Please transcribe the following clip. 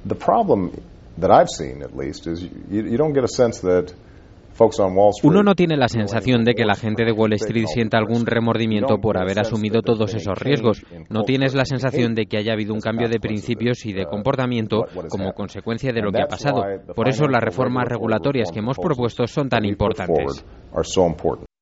The problem that I've seen, at least, is you don't get a sense that folks on Wall Street. Uno no tiene la sensación de que la gente de Wall Street sienta algún remordimiento por haber asumido todos esos riesgos. No tienes la sensación de que haya habido un cambio de principios y de comportamiento como consecuencia de lo que ha pasado. Por eso las reformas regulatorias que hemos propuesto son tan importantes.